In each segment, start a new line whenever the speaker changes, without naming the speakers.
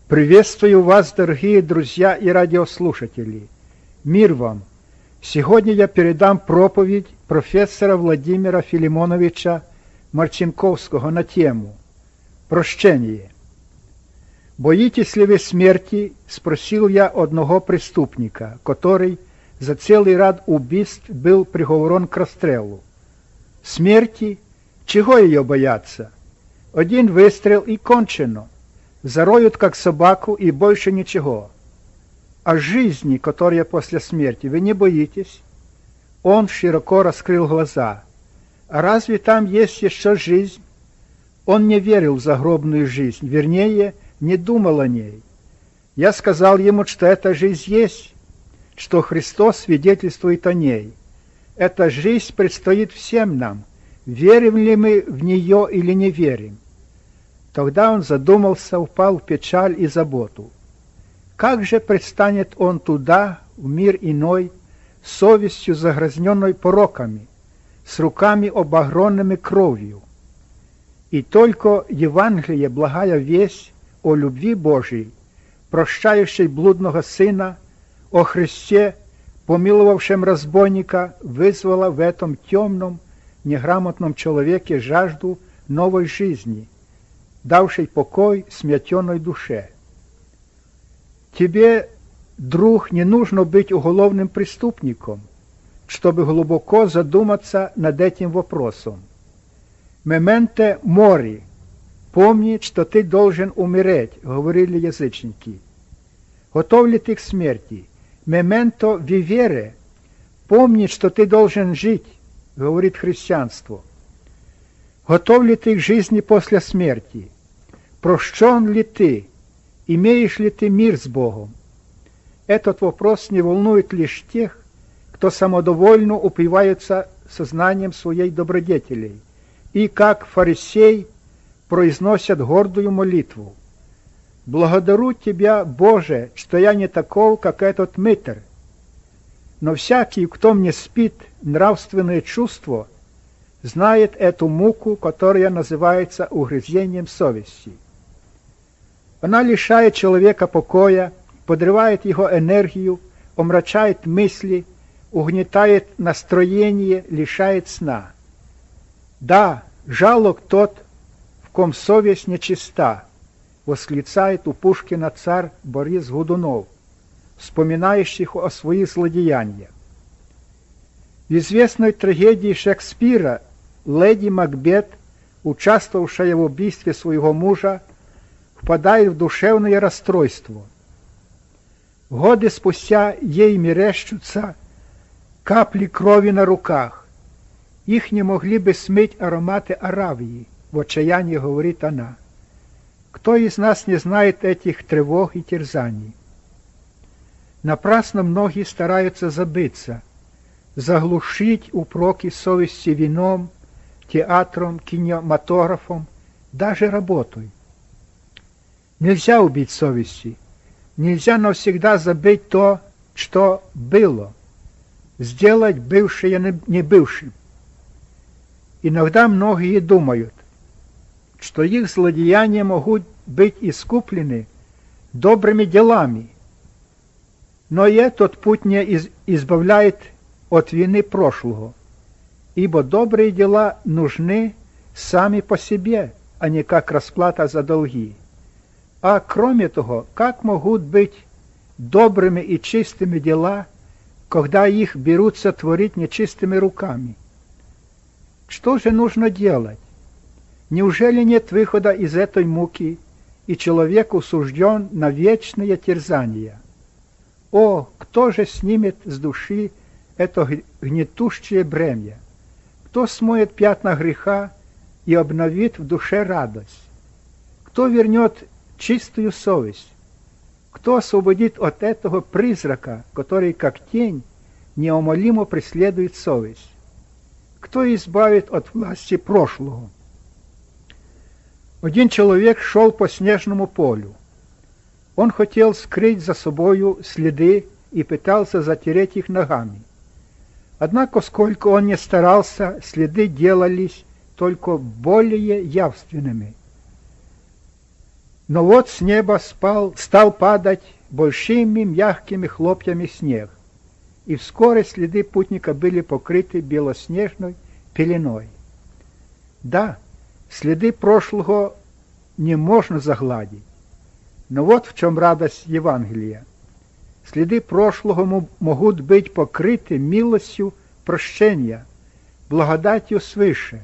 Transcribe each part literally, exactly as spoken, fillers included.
Приветствую вас, дорогие друзья и радиослушатели. Мир вам! Сегодня я передам проповедь профессора Владимира Филимоновича Марченковского на тему «Прощение». «Боитесь ли вы смерти?» – спросил я одного преступника, который за целый ряд убийств был приговорен к расстрелу. «Смерти? Чего ее бояться? Один выстрел и кончено. Зароют, как собаку, и больше ничего. А жизни, которая после смерти, вы не боитесь?» Он широко раскрыл глаза. «А разве там есть еще жизнь?» Он не верил в загробную жизнь, вернее, не думал о ней. Я сказал ему, что эта жизнь есть, что Христос свидетельствует о ней. Эта жизнь предстоит всем нам, верим ли мы в нее или не верим. Тогда он задумался, упал в печаль и заботу. Как же предстанет он туда, в мир иной, с совестью загрязненной пороками, с руками обогренными кровью? И только Евангелие, благая весть о любви Божией, прощающей блудного сына, о Христе, помиловавшем разбойника, вызвала в этом темном, неграмотном человеке жажду новой жизни, давшей покой смятенной душе. Тебе, друг, не нужно быть уголовным преступником, чтобы глубоко задуматься над этим вопросом. «Мементе мори» – помни, что ты должен умереть, говорили язычники. Готов ли ты к смерти? «Мементо вивере» – помни, что ты должен жить, говорит христианство. Готов ли ты к жизни после смерти? Прощен ли ты? Имеешь ли ты мир с Богом? Этот вопрос не волнует лишь тех, кто самодовольно упивается сознанием своей добродетелей и, как фарисей, произносят гордую молитву. «Благодарю Тебя, Боже, что я не таков, как этот мытарь. Но всякий, кто мне спит нравственное чувство, знает эту муку, которая называется угрызением совести». Она лишает человека покоя, подрывает его энергию, омрачает мысли, угнетает настроение, лишает сна. «Да, жалок тот, в ком совесть нечиста», восклицает у Пушкина царь Борис Годунов, вспоминающий о своих злодеяниях. В известной трагедии Шекспира леди Макбет, участвовавшая в убийстве своего мужа, впадает в душевное расстройство. Годы спустя ей мерещутся капли крови на руках. Их не могли бы смыть ароматы Аравии, в отчаянии говорит она. Кто из нас не знает этих тревог и терзаний? Напрасно многие стараются забыться, заглушить упреки совести вином, театром, кинематографом, даже работой. Нельзя убить совести, нельзя навсегда забыть то, что было, сделать бывшее не бывшим. Иногда многие думают, что их злодеяния могут быть искуплены добрыми делами, но и этот путь не избавляет от вины прошлого, ибо добрые дела нужны сами по себе, а не как расплата за долги. А кроме того, как могут быть добрыми и чистыми дела, когда их берутся творить нечистыми руками? Что же нужно делать? Неужели нет выхода из этой муки, и человек осужден на вечное терзание? О, кто же снимет с души это гнетущее бремя? Кто смоет пятна греха и обновит в душе радость? Кто вернет чистую совесть? Кто освободит от этого призрака, который, как тень, неумолимо преследует совесть? Кто избавит от власти прошлого? Один человек шел по снежному полю. Он хотел скрыть за собою следы и пытался затереть их ногами. Однако, сколько он ни старался, следы делались только более явственными. Но вот с неба спал, стал падать большими мягкими хлопьями снег, и вскоре следы путника были покрыты белоснежной пеленой. Да, следы прошлого не можно загладить, но вот в чем радость Евангелия. Следы прошлого могут быть покрыты милостью прощения, благодатью свыше.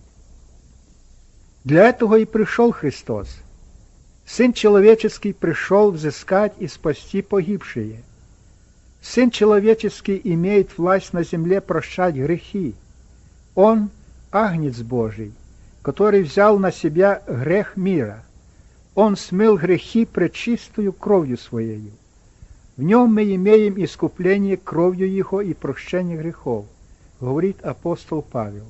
Для этого и пришел Христос. Сын человеческий пришел взыскать и спасти погибшие. Сын человеческий имеет власть на земле прощать грехи. Он – Агнец Божий, который взял на себя грех мира. Он смыл грехи пречистую кровью Своею. В нем мы имеем искупление кровью Его и прощение грехов, говорит апостол Павел.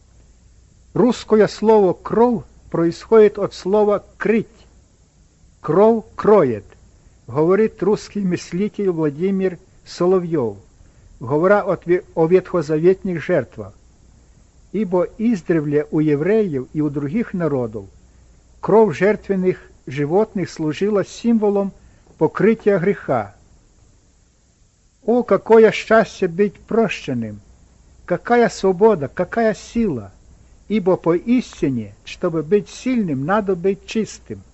Русское слово «кровь» происходит от слова «крыть». «Кровь кроет», говорит русский мыслитель Владимир Соловьев, говоря о ветхозаветных жертвах. Ибо издревле у евреев и у других народов кровь жертвенных животных служила символом покрытия греха. О, какое счастье быть прощенным! Какая свобода, какая сила! Ибо поистине, чтобы быть сильным, надо быть чистым.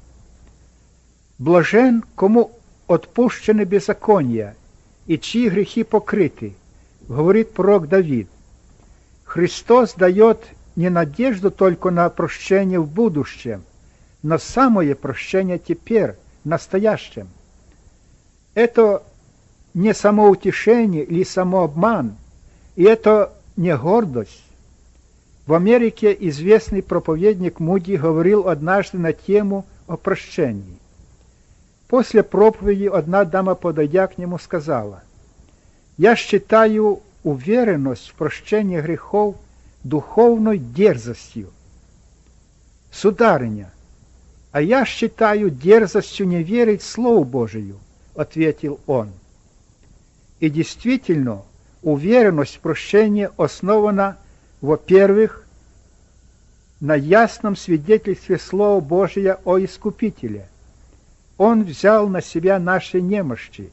Блажен, кому отпущены беззакония, и чьи грехи покрыты, говорит пророк Давид. Христос дает не надежду только на прощение в будущем, но самое прощение теперь, в настоящем. Это не самоутешение или самообман, и это не гордость. В Америке известный проповедник Муди говорил однажды на тему о прощении. После проповеди одна дама, подойдя к нему, сказала: «Я считаю уверенность в прощении грехов духовной дерзостью». «Сударыня, а я считаю дерзостью не верить Слову Божию», — ответил он. И действительно, уверенность в прощении основана, во-первых, на ясном свидетельстве Слова Божия о Искупителе. Он взял на себя наши немощи.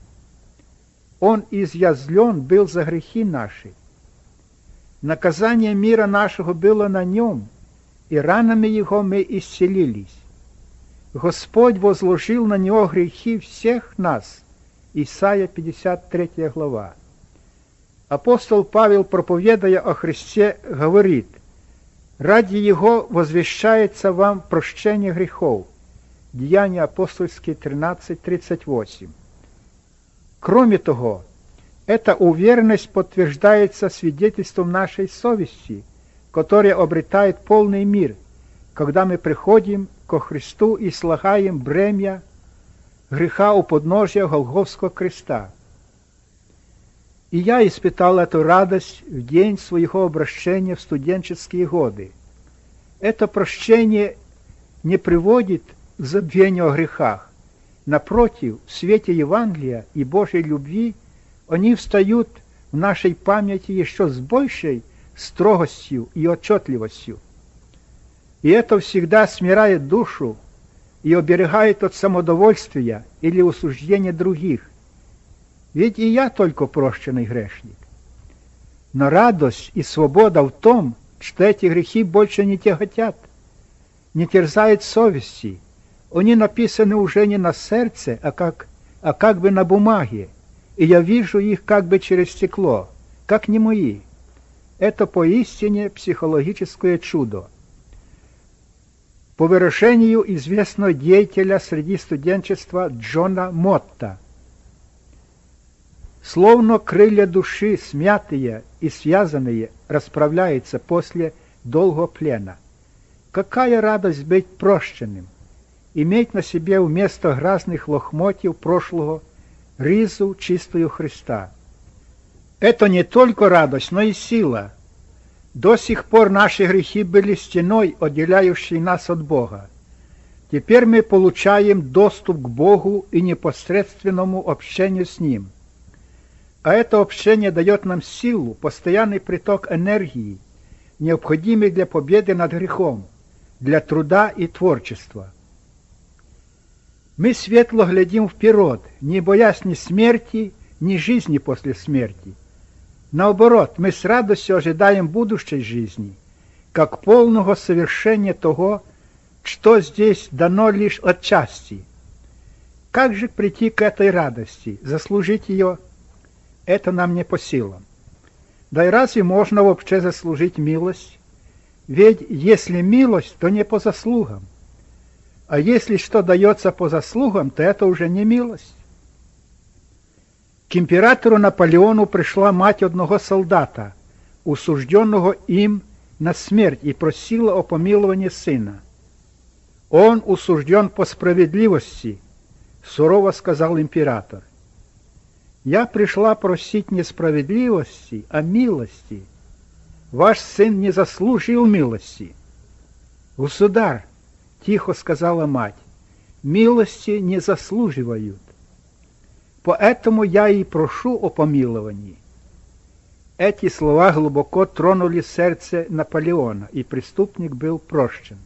Он изъязлен был за грехи наши. Наказание мира нашего было на нем, и ранами его мы исцелились. Господь возложил на него грехи всех нас. Исайя пятьдесят третья глава. Апостол Павел, проповедуя о Христе, говорит: «Ради Его возвещается вам прощение грехов». Деяния апостольские тринадцать тридцать восемь. Кроме того, эта уверенность подтверждается свидетельством нашей совести, которая обретает полный мир, когда мы приходим ко Христу и слагаем бремя греха у подножия Голгофского креста. И я испытал эту радость в день своего обращения в студенческие годы. Это прощение не приводит к забвению о грехах. Напротив, в свете Евангелия и Божьей любви они встают в нашей памяти еще с большей строгостью и отчетливостью. И это всегда смиряет душу и оберегает от самодовольствия или осуждения других. Ведь и я только прощенный грешник. Но радость и свобода в том, что эти грехи больше не тяготят, не терзают совести. Они написаны уже не на сердце, а как, а как бы на бумаге, и я вижу их как бы через стекло, как не мои. Это поистине психологическое чудо. По выражению известного деятеля среди студенчества Джона Мотта, словно крылья души, смятые и связанные, расправляются после долгого плена. Какая радость быть прощенным, иметь на себе вместо грязных лохмотьев прошлого ризу чистую Христа. Это не только радость, но и сила. До сих пор наши грехи были стеной, отделяющей нас от Бога. Теперь мы получаем доступ к Богу и непосредственному общению с Ним. А это общение дает нам силу, постоянный приток энергии, необходимый для победы над грехом, для труда и творчества. Мы светло глядим вперед, не боясь ни смерти, ни жизни после смерти. Наоборот, мы с радостью ожидаем будущей жизни, как полного совершения того, что здесь дано лишь отчасти. Как же прийти к этой радости, заслужить ее? Это нам не по силам. Да и разве можно вообще заслужить милость? Ведь если милость, то не по заслугам. А если что дается по заслугам, то это уже не милость. К императору Наполеону пришла мать одного солдата, осужденного им на смерть, и просила о помиловании сына. «Он осужден по справедливости», — сурово сказал император. «Я пришла просить не справедливости, а милости. Ваш сын не заслужил милости». «Государь», — тихо сказала мать, — «милости не заслуживают. Поэтому я и прошу о помиловании». Эти слова глубоко тронули сердце Наполеона, и преступник был прощен.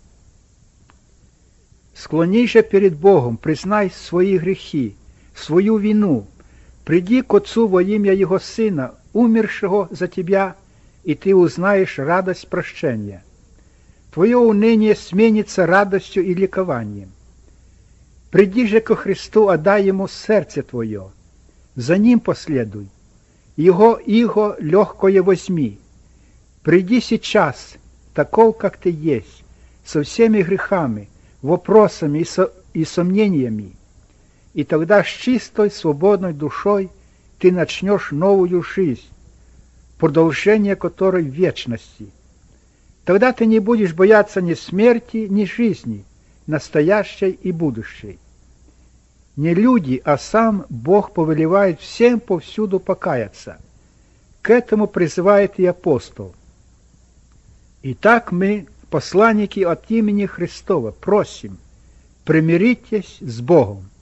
Склонись же перед Богом, признай свои грехи, свою вину, приди к Отцу во имя Его Сына, умершего за тебя, и ты узнаешь радость прощения. Твое уныние сменится радостью и ликованием. Приди же ко Христу, отдай Ему сердце твое, за Ним последуй, Его иго легкое возьми. Приди сейчас, таков, как ты есть, со всеми грехами, вопросами и, со, и сомнениями, и тогда с чистой, свободной душой ты начнешь новую жизнь, продолжение которой в вечности. Тогда ты не будешь бояться ни смерти, ни жизни, настоящей и будущей. Не люди, а сам Бог повелевает всем повсюду покаяться. К этому призывает и апостол. Итак, мы, посланники от имени Христова, просим, примиритесь с Богом.